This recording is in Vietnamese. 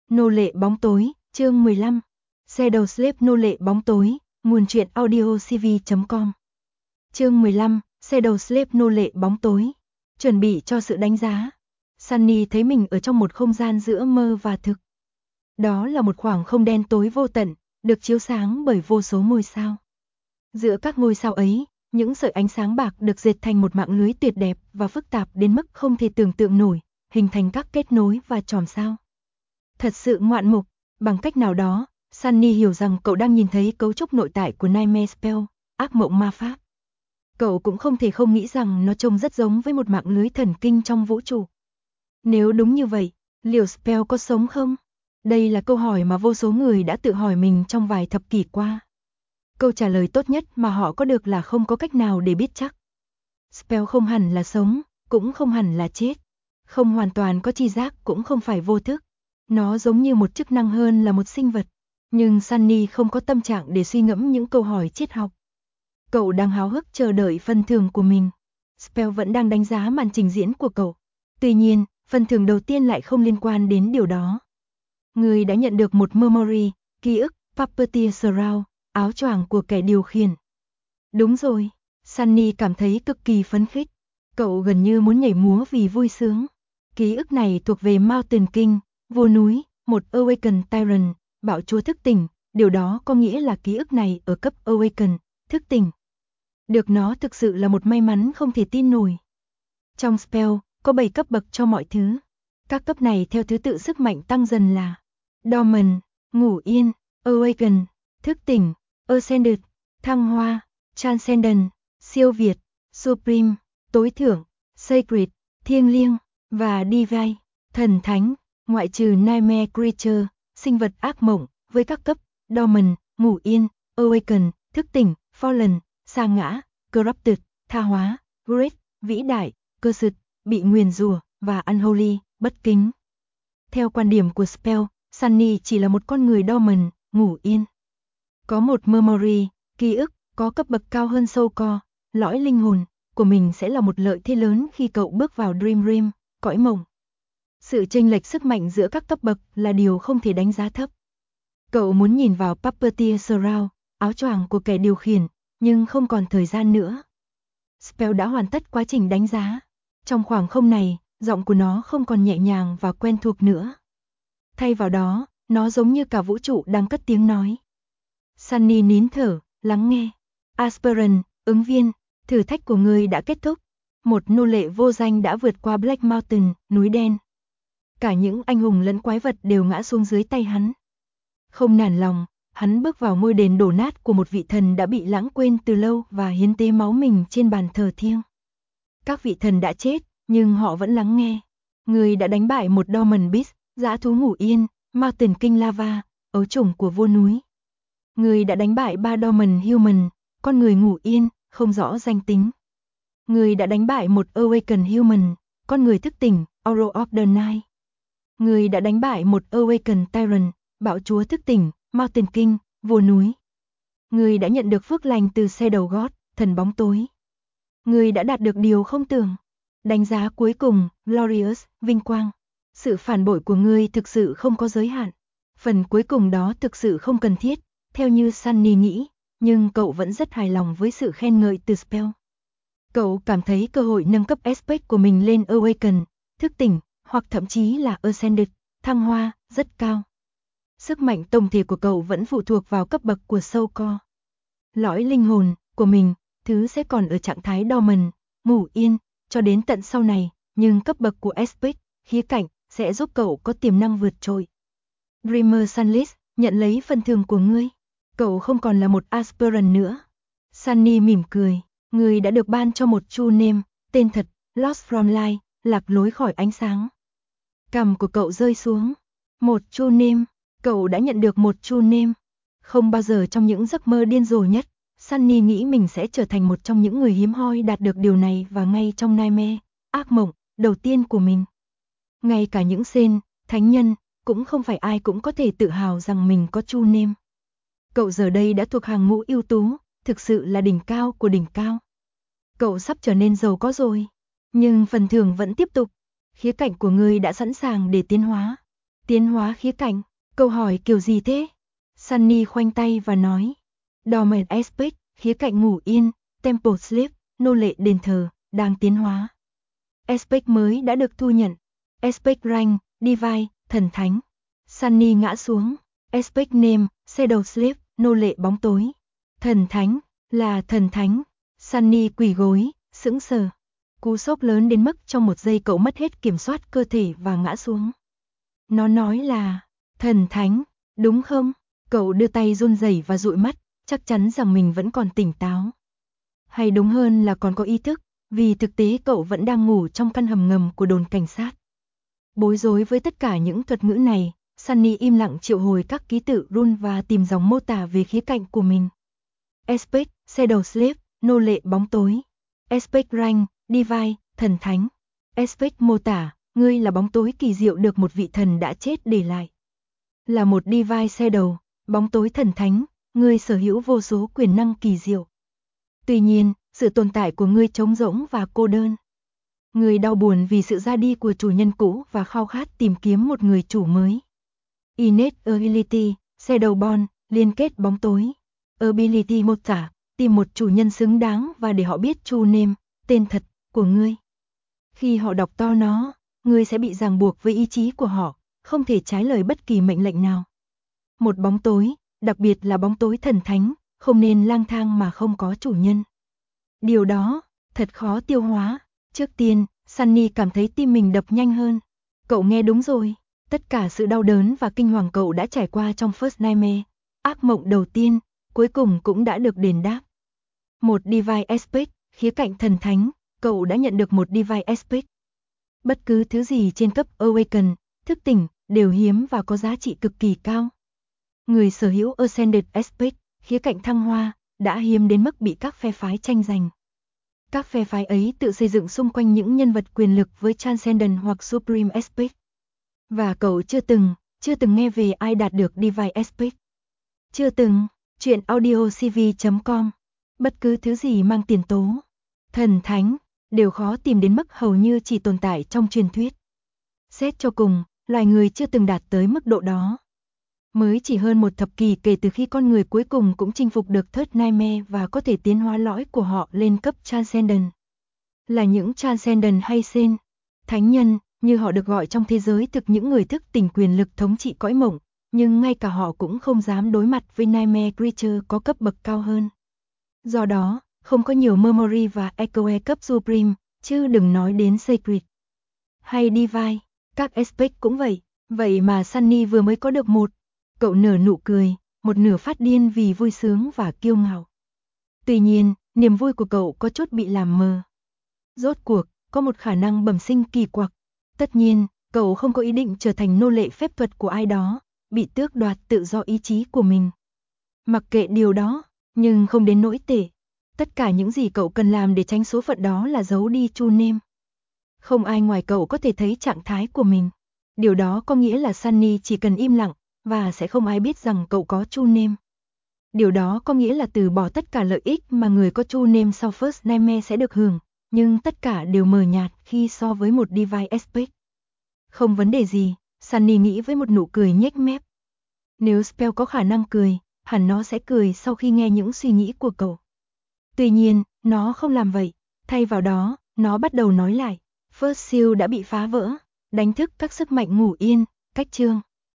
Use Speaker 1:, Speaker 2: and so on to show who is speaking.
Speaker 1: Nô lệ bóng tối, chương 15. Shadow Slave nô lệ bóng tối, nguồn truyện audio cv.com. Chương 15, Shadow Slave nô lệ bóng tối. Chuẩn bị cho sự đánh giá. Sunny thấy mình ở trong một không gian giữa mơ và thực. Đó là một khoảng không đen tối vô tận, được chiếu sáng bởi vô số ngôi sao. Giữa các ngôi sao ấy, những sợi ánh sáng bạc được dệt thành một mạng lưới tuyệt đẹp và phức tạp đến mức không thể tưởng tượng nổi, hình thành các kết nối và chòm sao. Thật sự ngoạn mục, bằng cách nào đó, Sunny hiểu rằng cậu đang nhìn thấy cấu trúc nội tại của Nightmare Spell, ác mộng ma pháp. Cậu cũng không thể không nghĩ rằng nó trông rất giống với một mạng lưới thần kinh trong vũ trụ. Nếu đúng như vậy, liệu Spell có sống không? Đây là câu hỏi mà vô số người đã tự hỏi mình trong vài thập kỷ qua. Câu trả lời tốt nhất mà họ có được là không có cách nào để biết chắc. Spell không hẳn là sống, cũng không hẳn là chết. Không hoàn toàn có tri giác cũng không phải vô thức. Nó giống như một chức năng hơn là một sinh vật. Nhưng Sunny không có tâm trạng để suy ngẫm những câu hỏi triết học. Cậu đang háo hức chờ đợi phần thưởng của mình. Spell vẫn đang đánh giá màn trình diễn của cậu. Tuy nhiên, phần thưởng đầu tiên lại không liên quan đến điều đó. Người đã nhận được một memory, ký ức, Puppeteer Shroud, áo choàng của kẻ điều khiển. Đúng rồi, Sunny cảm thấy cực kỳ phấn khích. Cậu gần như muốn nhảy múa vì vui sướng. Ký ức này thuộc về Mountain King, vua núi, một Awakened Tyrant, bạo chúa thức tỉnh. Điều đó có nghĩa là ký ức này ở cấp Awaken, thức tỉnh. Được nó thực sự là một may mắn không thể tin nổi. Trong spell, có 7 cấp bậc cho mọi thứ. Các cấp này theo thứ tự sức mạnh tăng dần là Dormant, ngủ yên, Awaken, thức tỉnh, Ascended, thăng hoa, Transcendent, siêu việt, Supreme, tối thượng, Sacred, thiêng liêng, và Divine, thần thánh, ngoại trừ Nightmare Creature, sinh vật ác mộng, với các cấp Dormant, ngủ yên, Awaken, thức tỉnh, Fallen, sa ngã, Corrupted, tha hóa, Great, vĩ đại, Cursed, bị nguyền rủa, và Unholy, bất kính. Theo quan điểm của Spell, Sunny chỉ là một con người Dormant, ngủ yên. Có một memory, ký ức, có cấp bậc cao hơn soul core, lõi linh hồn của mình sẽ là một lợi thế lớn khi cậu bước vào Dream Realm, cõi mộng. Sự chênh lệch sức mạnh giữa các cấp bậc là điều không thể đánh giá thấp. Cậu muốn nhìn vào Puppeteer Shroud, áo choàng của kẻ điều khiển, nhưng không còn thời gian nữa. Spell đã hoàn tất quá trình đánh giá. Trong khoảng không này, giọng của nó không còn nhẹ nhàng và quen thuộc nữa. Thay vào đó, nó giống như cả vũ trụ đang cất tiếng nói. Sunny nín thở, lắng nghe. Aspirant, ứng viên, thử thách của ngươi đã kết thúc. Một nô lệ vô danh đã vượt qua Black Mountain, núi đen. Cả những anh hùng lẫn quái vật đều ngã xuống dưới tay hắn. Không nản lòng, hắn bước vào ngôi đền đổ nát của một vị thần đã bị lãng quên từ lâu và hiến tế máu mình trên bàn thờ thiêng. Các vị thần đã chết, nhưng họ vẫn lắng nghe. Người đã đánh bại một Dormant Beast, dã thú ngủ yên, Mountain King Lava, ấu chủng của vua núi. Người đã đánh bại 3 Dormant Human, con người ngủ yên, không rõ danh tính. Người đã đánh bại một Awakened Human, con người thức tỉnh, Arrow of the Night. Người đã đánh bại một Awakened Tyrant, bạo chúa thức tỉnh, Mountain King, vua núi. Người đã nhận được phước lành từ Shadow God, thần bóng tối. Người đã đạt được điều không tưởng. Đánh giá cuối cùng, Glorious, vinh quang. Sự phản bội của ngươi thực sự không có giới hạn. Phần cuối cùng đó thực sự không cần thiết, theo như Sunny nghĩ, nhưng cậu vẫn rất hài lòng với sự khen ngợi từ Spell. Cậu cảm thấy cơ hội nâng cấp aspect của mình lên Awaken, thức tỉnh, hoặc thậm chí là Ascended, thăng hoa, rất cao. Sức mạnh tổng thể của cậu vẫn phụ thuộc vào cấp bậc của soul core. Lõi linh hồn của mình, thứ sẽ còn ở trạng thái dormant, ngủ yên, cho đến tận sau này, nhưng cấp bậc của aspect, khía cạnh, sẽ giúp cậu có tiềm năng vượt trội. Dreamer Sunless, nhận lấy phần thưởng của ngươi. Cậu không còn là một aspirant nữa. Sunny mỉm cười, ngươi đã được ban cho một true name, tên thật, Lost from Light, lạc lối khỏi ánh sáng. Cằm của cậu rơi xuống. Một true name, cậu đã nhận được một true name. Không bao giờ trong những giấc mơ điên rồ nhất, Sunny nghĩ mình sẽ trở thành một trong những người hiếm hoi đạt được điều này và ngay trong nightmare, ác mộng, đầu tiên của mình. Ngay cả những saint, thánh nhân, cũng không phải ai cũng có thể tự hào rằng mình có true name. Cậu giờ đây đã thuộc hàng ngũ ưu tú, thực sự là đỉnh cao của đỉnh cao. Cậu sắp trở nên giàu có rồi, nhưng phần thưởng vẫn tiếp tục. Khía cạnh của ngươi đã sẵn sàng để tiến hóa. Tiến hóa khía cạnh, câu hỏi kiểu gì thế? Sunny khoanh tay và nói. Dormant aspect, khía cạnh ngủ yên, temple sleep, nô lệ đền thờ, đang tiến hóa. Aspect mới đã được thu nhận. Aspect rank, divine, thần thánh. Sunny ngã xuống. Aspect name, shadow sleep, nô lệ bóng tối. Thần thánh, là thần thánh. Sunny quỳ gối, sững sờ. Cú sốc lớn đến mức trong một giây cậu mất hết kiểm soát cơ thể và ngã xuống. Nó nói là, thần thánh, đúng không? Cậu đưa tay run rẩy và dụi mắt, chắc chắn rằng mình vẫn còn tỉnh táo. Hay đúng hơn là còn có ý thức, vì thực tế cậu vẫn đang ngủ trong căn hầm ngầm của đồn cảnh sát. Bối rối với tất cả những thuật ngữ này, Sunny im lặng triệu hồi các ký tự rune và tìm dòng mô tả về khía cạnh của mình. Aspect, shadow sleep, nô lệ bóng tối. Aspect rank, divine, thần thánh. Aspect mô tả, ngươi là bóng tối kỳ diệu được một vị thần đã chết để lại. Là một divine shadow, bóng tối thần thánh, ngươi sở hữu vô số quyền năng kỳ diệu. Tuy nhiên, sự tồn tại của ngươi trống rỗng và cô đơn. Ngươi đau buồn vì sự ra đi của chủ nhân cũ và khao khát tìm kiếm một người chủ mới. Innate ability, Shadowborn, liên kết bóng tối. Ability mô tả, tìm một chủ nhân xứng đáng và để họ biết true name, tên thật, của ngươi. Khi họ đọc to nó, ngươi sẽ bị ràng buộc với ý chí của họ, không thể trái lời bất kỳ mệnh lệnh nào. Một bóng tối, đặc biệt là bóng tối thần thánh, không nên lang thang mà không có chủ nhân. Điều đó, thật khó tiêu hóa. Trước tiên, Sunny cảm thấy tim mình đập nhanh hơn. Cậu nghe đúng rồi, tất cả sự đau đớn và kinh hoàng cậu đã trải qua trong First Nightmare, ác mộng đầu tiên, cuối cùng cũng đã được đền đáp. Một divine aspect, khía cạnh thần thánh, cậu đã nhận được một divine aspect. Bất cứ thứ gì trên cấp Awaken, thức tỉnh, đều hiếm và có giá trị cực kỳ cao. Người sở hữu Ascended aspect, khía cạnh thăng hoa, đã hiếm đến mức bị các phe phái tranh giành. Các phe phái ấy tự xây dựng xung quanh những nhân vật quyền lực với Transcendent hoặc Supreme aspect. Và cậu chưa từng nghe về ai đạt được divine aspect. Chưa từng, chuyện audiocv.com. Bất cứ thứ gì mang tiền tố, thần thánh, đều khó tìm đến mức hầu như chỉ tồn tại trong truyền thuyết. Xét cho cùng, loài người chưa từng đạt tới mức độ đó. Mới chỉ hơn một thập kỷ kể từ khi con người cuối cùng cũng chinh phục được Third Nightmare và có thể tiến hóa lõi của họ lên cấp Transcendent. Là những Transcendent hay Saint, thánh nhân, như họ được gọi trong thế giới thực, những người thức tỉnh quyền lực thống trị cõi mộng, nhưng ngay cả họ cũng không dám đối mặt với Nightmare Creature có cấp bậc cao hơn. Do đó, không có nhiều Memory và Echoe cấp Supreme, chứ đừng nói đến Sacred hay Divine, các aspect cũng vậy. Vậy mà Sunny vừa mới có được một. Cậu nở nụ cười, một nửa phát điên vì vui sướng và kiêu ngạo. Tuy nhiên, niềm vui của cậu có chút bị làm mờ. Rốt cuộc, có một khả năng bẩm sinh kỳ quặc. Tất nhiên, cậu không có ý định trở thành nô lệ phép thuật của ai đó, bị tước đoạt tự do ý chí của mình. Mặc kệ điều đó, nhưng không đến nỗi tệ. Tất cả những gì cậu cần làm để tránh số phận đó là giấu đi true name. Không ai ngoài cậu có thể thấy trạng thái của mình. Điều đó có nghĩa là Sunny chỉ cần im lặng, và sẽ không ai biết rằng cậu có true name. Điều đó có nghĩa là từ bỏ tất cả lợi ích mà người có true name sau First Nightmare sẽ được hưởng, nhưng tất cả đều mờ nhạt khi so với một divine aspect. Không vấn đề gì, Sunny nghĩ với một nụ cười nhếch mép. Nếu spell có khả năng cười, hẳn nó sẽ cười sau khi nghe những suy nghĩ của cậu. Tuy nhiên, nó không làm vậy, thay vào đó, nó bắt đầu nói lại. First Seal đã bị phá vỡ, đánh thức các sức mạnh ngủ yên, cách chương.